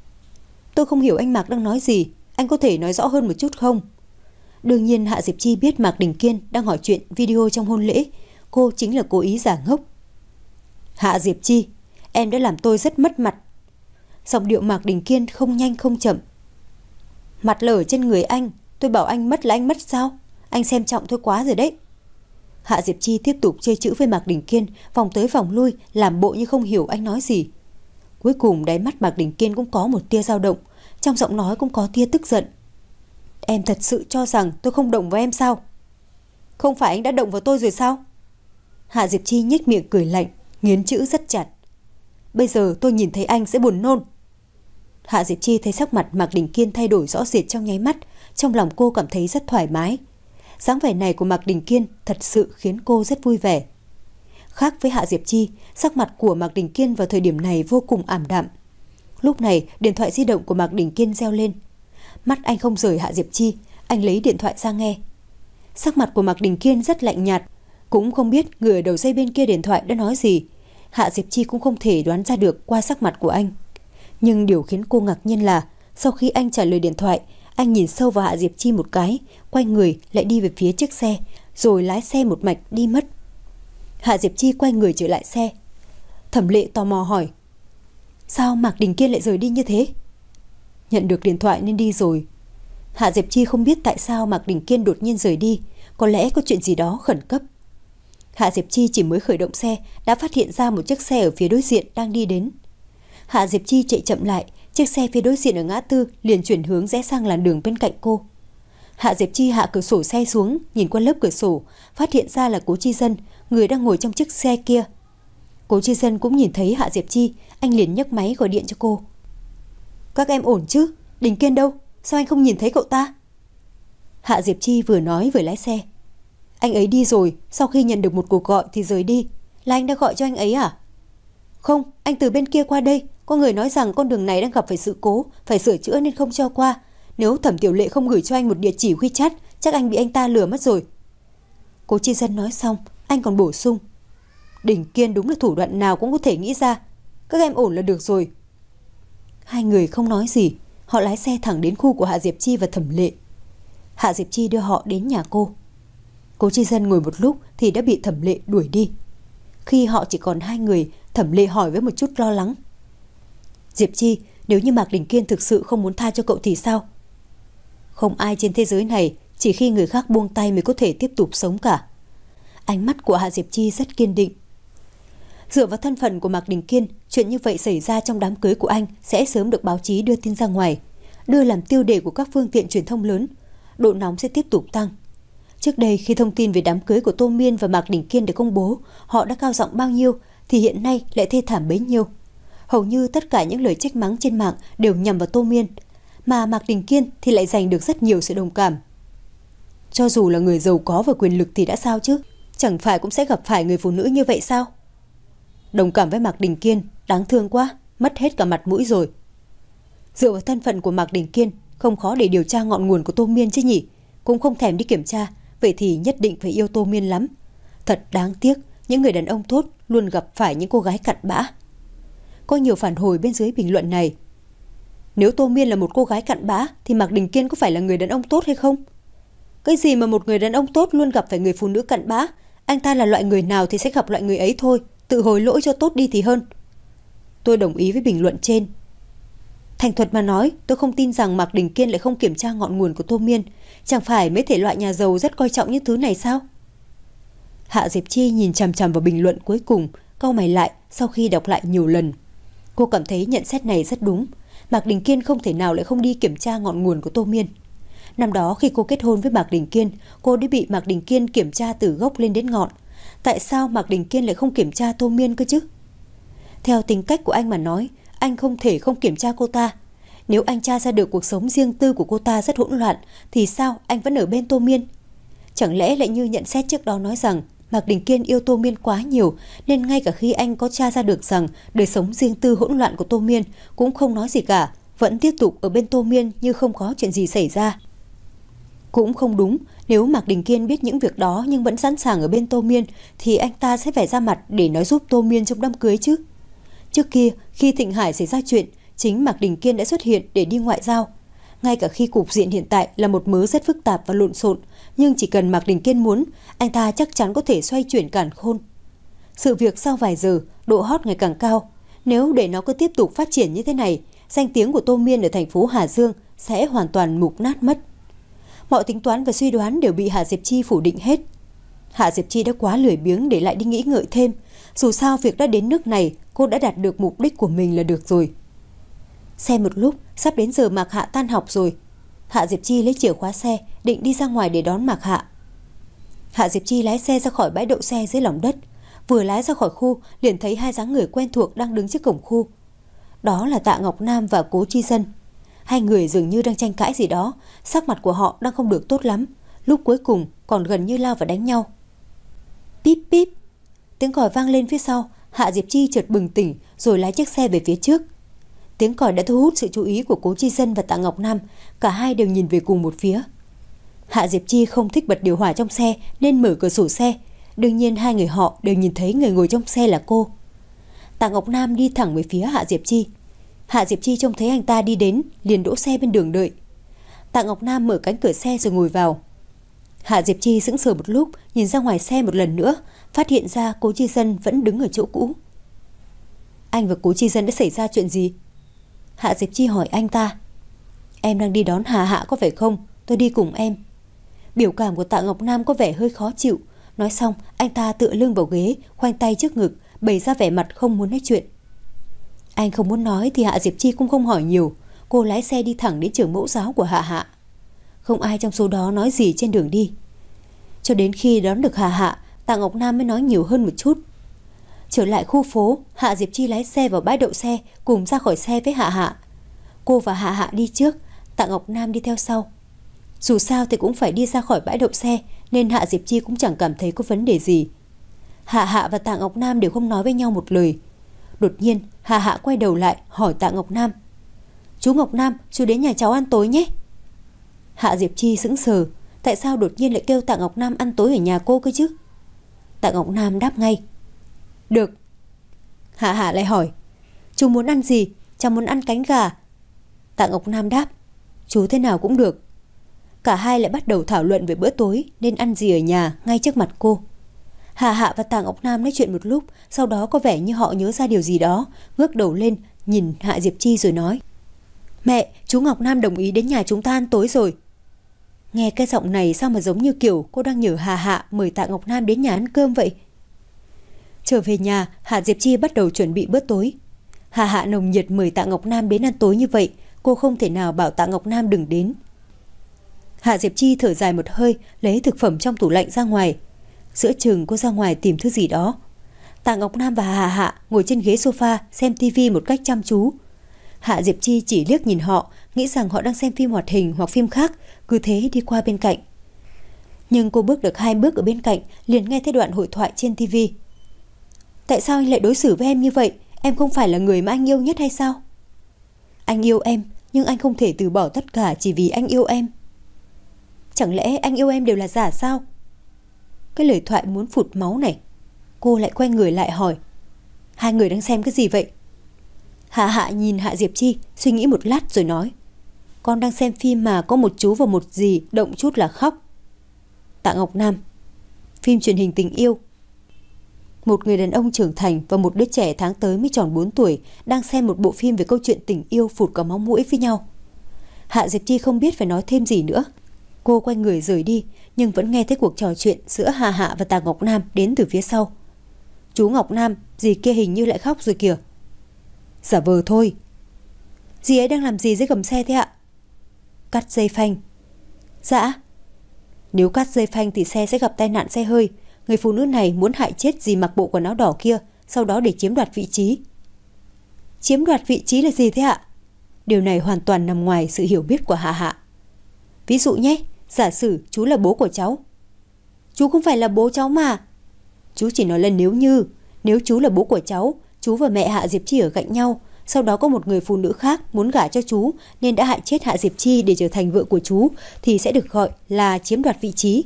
Tôi không hiểu anh Mạc đang nói gì, anh có thể nói rõ hơn một chút không? Đương nhiên Hạ Diệp Chi biết Mạc Đình Kiên đang hỏi chuyện video trong hôn lễ. Cô chính là cố ý giả ngốc. Hạ Diệp Chi, em đã làm tôi rất mất mặt. Giọng điệu Mạc Đình Kiên không nhanh không chậm. Mặt lở trên người anh, tôi bảo anh mất là anh mất sao? Anh xem trọng tôi quá rồi đấy. Hạ Diệp Chi tiếp tục chơi chữ với Mạc Đình Kiên, vòng tới vòng lui, làm bộ như không hiểu anh nói gì. Cuối cùng đáy mắt Mạc Đình Kiên cũng có một tia dao động, trong giọng nói cũng có tia tức giận. Em thật sự cho rằng tôi không động vào em sao? Không phải anh đã động vào tôi rồi sao? Hạ Diệp Chi nhếch miệng cười lạnh, nghiến chữ rất chặt. Bây giờ tôi nhìn thấy anh sẽ buồn nôn. Hạ Diệp Chi thấy sắc mặt Mạc Đình Kiên thay đổi rõ rệt trong nháy mắt, trong lòng cô cảm thấy rất thoải mái. Dáng vẻ này của Mạc Đình Kiên thật sự khiến cô rất vui vẻ. Khác với Hạ Diệp Chi, sắc mặt của Mạc Đình Kiên vào thời điểm này vô cùng ảm đạm. Lúc này, điện thoại di động của Mạc Đình Kiên reo lên. Mắt anh không rời Hạ Diệp Chi, anh lấy điện thoại ra nghe. Sắc mặt của Mạc Đình Kiên rất lạnh nhạt, cũng không biết người ở đầu dây bên kia điện thoại đã nói gì. Hạ Diệp Chi cũng không thể đoán ra được qua sắc mặt của anh. Nhưng điều khiến cô ngạc nhiên là sau khi anh trả lời điện thoại, anh nhìn sâu vào Hạ Diệp Chi một cái, quay người lại đi về phía chiếc xe, rồi lái xe một mạch đi mất. Hạ Diệp Chi quay người trở lại xe. Thẩm Lệ tò mò hỏi, sao Mạc Đình Kiên lại rời đi như thế? Nhận được điện thoại nên đi rồi. Hạ Diệp Chi không biết tại sao Mạc Đình Kiên đột nhiên rời đi, có lẽ có chuyện gì đó khẩn cấp. Hạ Diệp Chi chỉ mới khởi động xe đã phát hiện ra một chiếc xe ở phía đối diện đang đi đến. Hạ Diệp Chi chạy chậm lại, chiếc xe phía đối diện ở ngã tư liền chuyển hướng rẽ sang làn đường bên cạnh cô. Hạ Diệp Chi hạ cửa sổ xe xuống, nhìn qua lớp cửa sổ, phát hiện ra là Cố Chi Dân, người đang ngồi trong chiếc xe kia. Cố Chi Dân cũng nhìn thấy Hạ Diệp Chi, anh liền nhấc máy gọi điện cho cô. Các em ổn chứ? Đình Kiên đâu? Sao anh không nhìn thấy cậu ta? Hạ Diệp Chi vừa nói vừa lái xe. Anh ấy đi rồi, sau khi nhận được một cuộc gọi thì rời đi. Là anh đã gọi cho anh ấy à? Không, anh từ bên kia qua đây. Có người nói rằng con đường này đang gặp phải sự cố, phải sửa chữa nên không cho qua. Nếu Thẩm Tiểu Lệ không gửi cho anh một địa chỉ WeChat, chắc anh bị anh ta lừa mất rồi. Cố Chi Dân nói xong, anh còn bổ sung. Đình Kiên đúng là thủ đoạn nào cũng có thể nghĩ ra. Các em ổn là được rồi. Hai người không nói gì, họ lái xe thẳng đến khu của Hạ Diệp Chi và Thẩm Lệ. Hạ Diệp Chi đưa họ đến nhà cô. Cố Chi Dân ngồi một lúc thì đã bị Thẩm Lệ đuổi đi. Khi họ chỉ còn hai người, Thẩm Lệ hỏi với một chút lo lắng. Diệp Chi, nếu như Mạc Đình Kiên thực sự không muốn tha cho cậu thì sao? Không ai trên thế giới này chỉ khi người khác buông tay mới có thể tiếp tục sống cả. Ánh mắt của Hạ Diệp Chi rất kiên định. Dựa vào thân phận của Mạc Đình Kiên, chuyện như vậy xảy ra trong đám cưới của anh sẽ sớm được báo chí đưa tin ra ngoài, đưa làm tiêu đề của các phương tiện truyền thông lớn. Độ nóng sẽ tiếp tục tăng. Trước đây khi thông tin về đám cưới của Tô Miên và Mạc Đình Kiên được công bố, họ đã cao giọng bao nhiêu thì hiện nay lại thê thảm bấy nhiêu. Hầu như tất cả những lời trách mắng trên mạng đều nhằm vào Tô Miên, mà Mạc Đình Kiên thì lại giành được rất nhiều sự đồng cảm. Cho dù là người giàu có và quyền lực thì đã sao chứ? Chẳng phải cũng sẽ gặp phải người phụ nữ như vậy sao? Đồng cảm với Mạc Đình Kiên, đáng thương quá, mất hết cả mặt mũi rồi. Dựa vào thân phận của Mạc Đình Kiên, không khó để điều tra ngọn nguồn của Tô Miên chứ nhỉ? Cũng không thèm đi kiểm tra, vậy thì nhất định phải yêu Tô Miên lắm. Thật đáng tiếc, những người đàn ông tốt luôn gặp phải những cô gái cặn bã. Có nhiều phản hồi bên dưới bình luận này. Nếu Tô Miên là một cô gái cặn bã thì Mạc Đình Kiên có phải là người đàn ông tốt hay không? Cái gì mà một người đàn ông tốt luôn gặp phải người phụ nữ cặn bã? Anh ta là loại người nào thì sẽ gặp loại người ấy thôi, tự hối lỗi cho tốt đi thì hơn. Tôi đồng ý với bình luận trên. Thành thuật mà nói, tôi không tin rằng Mạc Đình Kiên lại không kiểm tra ngọn nguồn của Tô Miên. Chẳng phải mấy thể loại nhà giàu rất coi trọng những thứ này sao? Hạ Diệp Chi nhìn chằm chằm vào bình luận cuối cùng, cau mày lại sau khi đọc lại nhiều lần. Cô cảm thấy nhận xét này rất đúng. Mạc Đình Kiên không thể nào lại không đi kiểm tra ngọn nguồn của Tô Miên. Năm đó khi cô kết hôn với Mạc Đình Kiên, cô đã bị Mạc Đình Kiên kiểm tra từ gốc lên đến ngọn. Tại sao Mạc Đình Kiên lại không kiểm tra Tô Miên cơ chứ? Theo tính cách của anh mà nói, anh không thể không kiểm tra cô ta. Nếu anh tra ra được cuộc sống riêng tư của cô ta rất hỗn loạn, thì sao anh vẫn ở bên Tô Miên? Chẳng lẽ lại như nhận xét trước đó nói rằng Mạc Đình Kiên yêu Tô Miên quá nhiều, nên ngay cả khi anh có tra ra được rằng đời sống riêng tư hỗn loạn của Tô Miên cũng không nói gì cả, vẫn tiếp tục ở bên Tô Miên như không có chuyện gì xảy ra? Cũng không đúng, nếu Mạc Đình Kiên biết những việc đó nhưng vẫn sẵn sàng ở bên Tô Miên thì anh ta sẽ phải ra mặt để nói giúp Tô Miên trong đám cưới chứ. Trước kia, khi Thịnh Hải xảy ra chuyện, chính Mạc Đình Kiên đã xuất hiện để đi ngoại giao. Ngay cả khi cục diện hiện tại là một mớ rất phức tạp và lộn xộn, nhưng chỉ cần Mạc Đình Kiên muốn, anh ta chắc chắn có thể xoay chuyển càn khôn. Sự việc sau vài giờ, độ hot ngày càng cao. Nếu để nó cứ tiếp tục phát triển như thế này, danh tiếng của Tô Miên ở thành phố Hà Dương sẽ hoàn toàn mục nát mất. Mọi tính toán và suy đoán đều bị Hạ Diệp Chi phủ định hết. Hạ Diệp Chi đã quá lười biếng để lại đi nghĩ ngợi thêm. Dù sao việc đã đến nước này, cô đã đạt được mục đích của mình là được rồi. Xem một lúc, sắp đến giờ Mạc Hạ tan học rồi. Hạ Diệp Chi lấy chìa khóa xe, định đi ra ngoài để đón Mạc Hạ. Hạ Diệp Chi lái xe ra khỏi bãi đậu xe dưới lòng đất. Vừa lái ra khỏi khu, liền thấy hai dáng người quen thuộc đang đứng trước cổng khu. Đó là Tạ Ngọc Nam và Cố Chi Dân. Hai người dường như đang tranh cãi gì đó, sắc mặt của họ đang không được tốt lắm, lúc cuối cùng còn gần như lao vào đánh nhau. Píp píp, tiếng còi vang lên phía sau. Hạ Diệp Chi chợt bừng tỉnh rồi lái chiếc xe về phía trước. Tiếng còi đã thu hút sự chú ý của Cố Chi Dân và Tạ Ngọc Nam, cả hai đều nhìn về cùng một phía. Hạ Diệp Chi không thích bật điều hòa trong xe nên mở cửa sổ xe. Đương nhiên hai người họ đều nhìn thấy người ngồi trong xe là cô. Tạ Ngọc Nam đi thẳng về phía Hạ Diệp Chi. Hạ Diệp Chi trông thấy anh ta đi đến, liền đỗ xe bên đường đợi. Tạ Ngọc Nam mở cánh cửa xe rồi ngồi vào. Hạ Diệp Chi sững sờ một lúc, nhìn ra ngoài xe một lần nữa, phát hiện ra Cố Chi Dân vẫn đứng ở chỗ cũ. Anh và Cố Chi Dân đã xảy ra chuyện gì? Hạ Diệp Chi hỏi anh ta. Em đang đi đón Hà Hạ có phải không? Tôi đi cùng em. Biểu cảm của Tạ Ngọc Nam có vẻ hơi khó chịu. Nói xong, anh ta tựa lưng vào ghế, khoanh tay trước ngực, bày ra vẻ mặt không muốn nói chuyện. Anh không muốn nói thì Hạ Diệp Chi cũng không hỏi nhiều. Cô lái xe đi thẳng đến trường mẫu giáo của Hạ Hạ. Không ai trong số đó nói gì trên đường đi. Cho đến khi đón được Hà Hạ, Tạ Ngọc Nam mới nói nhiều hơn một chút. Trở lại khu phố, Hạ Diệp Chi lái xe vào bãi đậu xe, cùng ra khỏi xe với Hạ Hạ. Cô và Hạ Hạ đi trước, Tạ Ngọc Nam đi theo sau. Dù sao thì cũng phải đi ra khỏi bãi đậu xe, nên Hạ Diệp Chi cũng chẳng cảm thấy có vấn đề gì. Hạ Hạ và Tạ Ngọc Nam đều không nói với nhau một lời. Đột nhiên, Hạ Hạ quay đầu lại hỏi Tạ Ngọc Nam. Chú Ngọc Nam, chú đến nhà cháu ăn tối nhé. Hạ Diệp Chi sững sờ, tại sao đột nhiên lại kêu Tạ Ngọc Nam ăn tối ở nhà cô cơ chứ? Tạ Ngọc Nam đáp ngay. Được. Hạ Hạ lại hỏi. Chú muốn ăn gì? Cháu muốn ăn cánh gà. Tạ Ngọc Nam đáp. Chú thế nào cũng được. Cả hai lại bắt đầu thảo luận về bữa tối nên ăn gì ở nhà ngay trước mặt cô. Hạ Hạ và Tạ Ngọc Nam nói chuyện một lúc, sau đó có vẻ như họ nhớ ra điều gì đó, ngước đầu lên nhìn Hạ Diệp Chi rồi nói. Mẹ, chú Ngọc Nam đồng ý đến nhà chúng ta ăn tối rồi. Nghe cái giọng này sao mà giống như kiểu cô đang nhờ Hạ Hạ mời Tạ Ngọc Nam đến nhà ăn cơm vậy. Trở về nhà, Hạ Diệp Chi bắt đầu chuẩn bị bữa tối. Hạ Hạ nồng nhiệt mời Tạ Ngọc Nam đến ăn tối như vậy, cô không thể nào bảo Tạ Ngọc Nam đừng đến. Hạ Diệp Chi thở dài một hơi, lấy thực phẩm trong tủ lạnh ra ngoài. Giữa chừng cô ra ngoài tìm thứ gì đó. Tạ Ngọc Nam và Hạ Hạ ngồi trên ghế sofa xem tivi một cách chăm chú. Hạ Diệp Chi chỉ liếc nhìn họ, nghĩ rằng họ đang xem phim hoạt hình hoặc phim khác, cứ thế đi qua bên cạnh. Nhưng cô bước được hai bước ở bên cạnh, liền nghe thấy đoạn hội thoại trên tivi. Tại sao anh lại đối xử với em như vậy? Em không phải là người mà anh yêu nhất hay sao? Anh yêu em, nhưng anh không thể từ bỏ tất cả chỉ vì anh yêu em. Chẳng lẽ anh yêu em đều là giả sao? Cái lời thoại muốn phụt máu này. Cô lại quay người lại hỏi. Hai người đang xem cái gì vậy? Hạ Hạ nhìn Hạ Diệp Chi, suy nghĩ một lát rồi nói. Con đang xem phim mà có một chú và một dì động chút là khóc. Tạ Ngọc Nam. Phim truyền hình tình yêu. Một người đàn ông trưởng thành và một đứa trẻ tháng tới mới tròn bốn tuổi đang xem một bộ phim về câu chuyện tình yêu phụt cả máu mũi với nhau. Hạ Diệp Chi không biết phải nói thêm gì nữa. Cô quay người rời đi, nhưng vẫn nghe thấy cuộc trò chuyện giữa Hạ Hạ và Tạ Ngọc Nam đến từ phía sau. Chú Ngọc Nam, dì kia hình như lại khóc rồi kìa. Giả vờ thôi. Dì ấy đang làm gì dưới gầm xe thế ạ? Cắt dây phanh. Dạ. Nếu cắt dây phanh thì xe sẽ gặp tai nạn xe hơi. Người phụ nữ này muốn hại chết dì mặc bộ quần áo đỏ kia, sau đó để chiếm đoạt vị trí. Chiếm đoạt vị trí là gì thế ạ? Điều này hoàn toàn nằm ngoài sự hiểu biết của Hạ Hạ. Ví dụ nhé, giả sử chú là bố của cháu. Chú không phải là bố cháu mà. Chú chỉ nói là nếu như, nếu chú là bố của cháu, chú và mẹ Hạ Diệp Chi ở cạnh nhau, sau đó có một người phụ nữ khác muốn gả cho chú nên đã hại chết Hạ Diệp Chi để trở thành vợ của chú, thì sẽ được gọi là chiếm đoạt vị trí.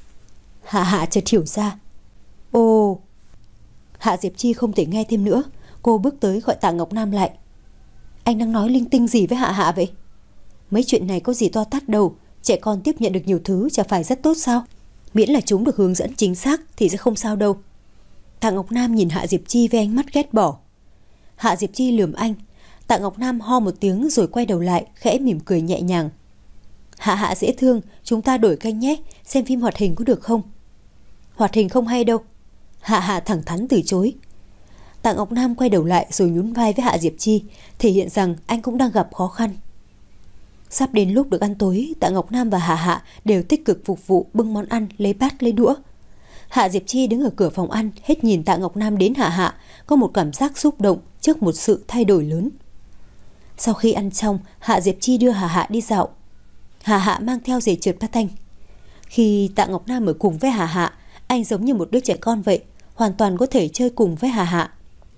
Hạ Hạ chợt hiểu ra. Ồ. Hạ Diệp Chi không thể nghe thêm nữa. Cô bước tới gọi Tạ Ngọc Nam lại. Anh đang nói linh tinh gì với Hạ Hạ vậy? Mấy chuyện này có gì to tát đâu. Trẻ con tiếp nhận được nhiều thứ chả phải rất tốt sao? Miễn là chúng được hướng dẫn chính xác thì sẽ không sao đâu. Tạ Ngọc Nam nhìn Hạ Diệp Chi với ánh mắt ghét bỏ. Hạ Diệp Chi lườm anh. Tạ Ngọc Nam ho một tiếng rồi quay đầu lại, khẽ mỉm cười nhẹ nhàng. Hạ Hạ dễ thương, chúng ta đổi kênh nhé, xem phim hoạt hình có được không? Hoạt hình không hay đâu. Hạ Hạ thẳng thắn từ chối. Tạ Ngọc Nam quay đầu lại rồi nhún vai với Hạ Diệp Chi, thể hiện rằng anh cũng đang gặp khó khăn. Sắp đến lúc được ăn tối, Tạ Ngọc Nam và Hạ Hạ đều tích cực phục vụ bưng món ăn, lấy bát lấy đũa. Hạ Diệp Chi đứng ở cửa phòng ăn, hết nhìn Tạ Ngọc Nam đến Hạ Hạ, có một cảm giác xúc động trước một sự thay đổi lớn. Sau khi ăn xong, Hạ Diệp Chi đưa Hạ Hạ đi dạo. Hạ Hạ mang theo giày trượt patin. Khi Tạ Ngọc Nam ở cùng với Hạ Hạ, anh giống như một đứa trẻ con vậy, hoàn toàn có thể chơi cùng với Hạ Hạ.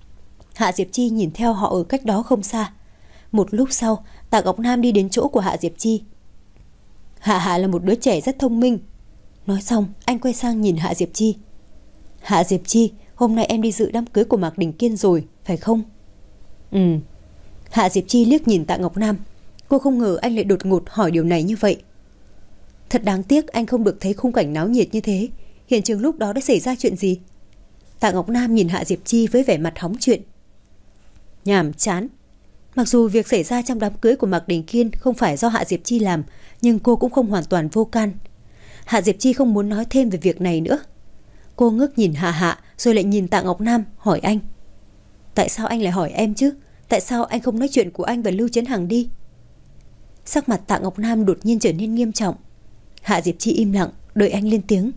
Hạ Diệp Chi nhìn theo họ ở cách đó không xa. Một lúc sau, Tạ Ngọc Nam đi đến chỗ của Hạ Diệp Chi. Hạ Hạ là một đứa trẻ rất thông minh. Nói xong, anh quay sang nhìn Hạ Diệp Chi. Hạ Diệp Chi, hôm nay em đi dự đám cưới của Mạc Đình Kiên rồi, phải không? Ừ. Hạ Diệp Chi liếc nhìn Tạ Ngọc Nam. Cô không ngờ anh lại đột ngột hỏi điều này như vậy. Thật đáng tiếc anh không được thấy khung cảnh náo nhiệt như thế. Hiện trường lúc đó đã xảy ra chuyện gì? Tạ Ngọc Nam nhìn Hạ Diệp Chi với vẻ mặt hóng chuyện. Nhàm chán. Mặc dù việc xảy ra trong đám cưới của Mạc Đình Kiên không phải do Hạ Diệp Chi làm, nhưng cô cũng không hoàn toàn vô can. Hạ Diệp Chi không muốn nói thêm về việc này nữa. Cô ngước nhìn Hạ Hạ rồi lại nhìn Tạ Ngọc Nam hỏi anh. Tại sao anh lại hỏi em chứ? Tại sao anh không nói chuyện của anh và Lưu Chấn Hằng đi? Sắc mặt Tạ Ngọc Nam đột nhiên trở nên nghiêm trọng. Hạ Diệp Chi im lặng đợi anh lên tiếng.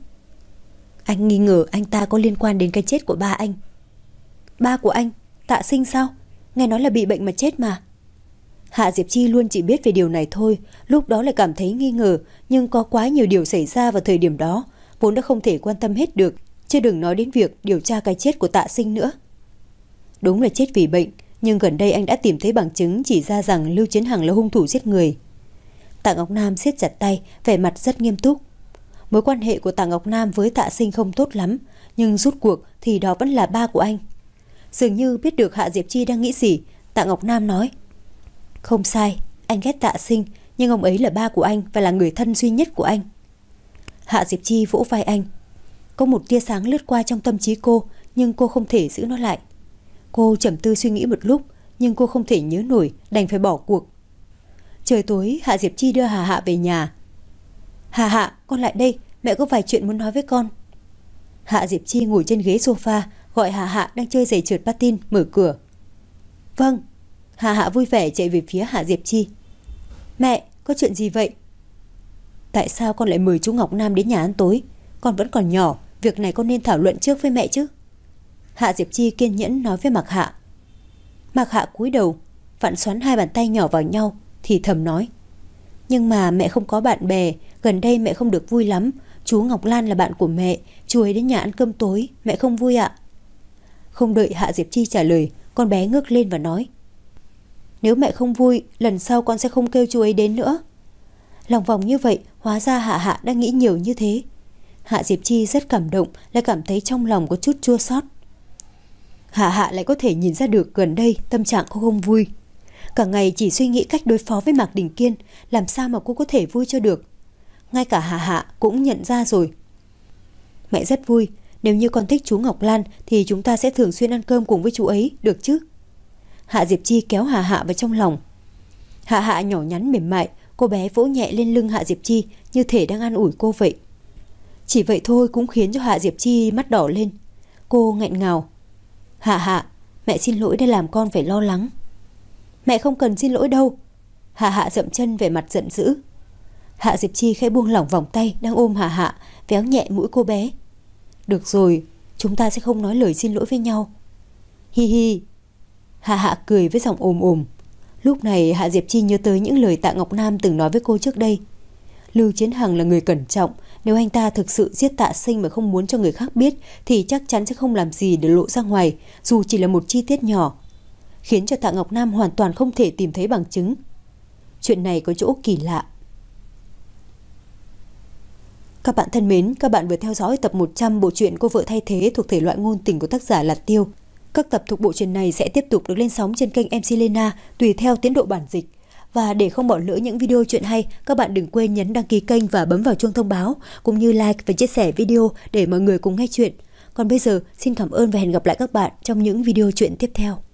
Anh nghi ngờ anh ta có liên quan đến cái chết của ba anh. Ba của anh? Tạ Sinh sao? Nghe nói là bị bệnh mà chết mà. Hạ Diệp Chi luôn chỉ biết về điều này thôi, lúc đó lại cảm thấy nghi ngờ, nhưng có quá nhiều điều xảy ra vào thời điểm đó, vốn đã không thể quan tâm hết được, chứ đừng nói đến việc điều tra cái chết của Tạ Sinh nữa. Đúng là chết vì bệnh, nhưng gần đây anh đã tìm thấy bằng chứng chỉ ra rằng Lưu Chấn Hằng là hung thủ giết người. Tạ Ngọc Nam siết chặt tay, vẻ mặt rất nghiêm túc. Mối quan hệ của Tạ Ngọc Nam với Tạ Sinh không tốt lắm, nhưng rút cuộc thì đó vẫn là ba của anh. Dường như biết được Hạ Diệp Chi đang nghĩ gì, Tạ Ngọc Nam nói. Không sai, anh ghét Tạ Sinh, nhưng ông ấy là ba của anh và là người thân duy nhất của anh. Hạ Diệp Chi vỗ vai anh. Có một tia sáng lướt qua trong tâm trí cô, nhưng cô không thể giữ nó lại. Cô trầm tư suy nghĩ một lúc, nhưng cô không thể nhớ nổi, đành phải bỏ cuộc. Trời tối, Hạ Diệp Chi đưa Hạ Hạ về nhà. Hạ Hạ, con lại đây, mẹ có vài chuyện muốn nói với con. Hạ Diệp Chi ngồi trên ghế sofa, gọi Hạ Hạ đang chơi giày trượt patin, mở cửa. Vâng. Hạ Hạ vui vẻ chạy về phía Hạ Diệp Chi. Mẹ, có chuyện gì vậy? Tại sao con lại mời chú Ngọc Nam đến nhà ăn tối? Con vẫn còn nhỏ, việc này con nên thảo luận trước với mẹ chứ. Hạ Diệp Chi kiên nhẫn nói với Mạc Hạ. Mạc Hạ cúi đầu, vặn xoắn hai bàn tay nhỏ vào nhau, thì thầm nói. Nhưng mà mẹ không có bạn bè, gần đây mẹ không được vui lắm. Chú Ngọc Lan là bạn của mẹ, chú ấy đến nhà ăn cơm tối, mẹ không vui ạ. Không đợi Hạ Diệp Chi trả lời, con bé ngước lên và nói. Nếu mẹ không vui, lần sau con sẽ không kêu chú ấy đến nữa. Lòng vòng như vậy, hóa ra Hạ Hạ đang nghĩ nhiều như thế. Hạ Diệp Chi rất cảm động, lại cảm thấy trong lòng có chút chua xót. Hạ Hạ lại có thể nhìn ra được gần đây tâm trạng cô không vui. Cả ngày chỉ suy nghĩ cách đối phó với Mạc Đình Kiên, làm sao mà cô có thể vui cho được. Ngay cả Hạ Hạ cũng nhận ra rồi. Mẹ rất vui, nếu như con thích chú Ngọc Lan thì chúng ta sẽ thường xuyên ăn cơm cùng với chú ấy, được chứ? Hạ Diệp Chi kéo Hạ Hạ vào trong lòng. Hạ Hạ nhỏ nhắn mềm mại, cô bé vỗ nhẹ lên lưng Hạ Diệp Chi như thể đang an ủi cô vậy. Chỉ vậy thôi cũng khiến cho Hạ Diệp Chi mắt đỏ lên. Cô nghẹn ngào. Hạ Hạ, mẹ xin lỗi đã làm con phải lo lắng. Mẹ không cần xin lỗi đâu. Hạ Hạ dậm chân vẻ mặt giận dữ. Hạ Diệp Chi khẽ buông lỏng vòng tay đang ôm Hạ Hạ, véo nhẹ mũi cô bé. Được rồi, chúng ta sẽ không nói lời xin lỗi với nhau. Hi hi. Hạ Hạ cười với giọng ồm ồm. Lúc này Hạ Diệp Chi nhớ tới những lời Tạ Ngọc Nam từng nói với cô trước đây. Lưu Chiến Hằng là người cẩn trọng, nếu anh ta thực sự giết Tạ Sinh mà không muốn cho người khác biết thì chắc chắn sẽ không làm gì để lộ ra ngoài, dù chỉ là một chi tiết nhỏ, khiến cho Tạ Ngọc Nam hoàn toàn không thể tìm thấy bằng chứng. Chuyện này có chỗ kỳ lạ. Các bạn thân mến, các bạn vừa theo dõi tập một trăm bộ truyện Cô Vợ Thay Thế thuộc thể loại ngôn tình của tác giả Lạt Tiêu. Các tập thuộc bộ truyện này sẽ tiếp tục được lên sóng trên kênh em xê Lena tùy theo tiến độ bản dịch. Và để không bỏ lỡ những video truyện hay, các bạn đừng quên nhấn đăng ký kênh và bấm vào chuông thông báo, cũng như like và chia sẻ video để mọi người cùng nghe chuyện. Còn bây giờ, xin cảm ơn và hẹn gặp lại các bạn trong những video truyện tiếp theo.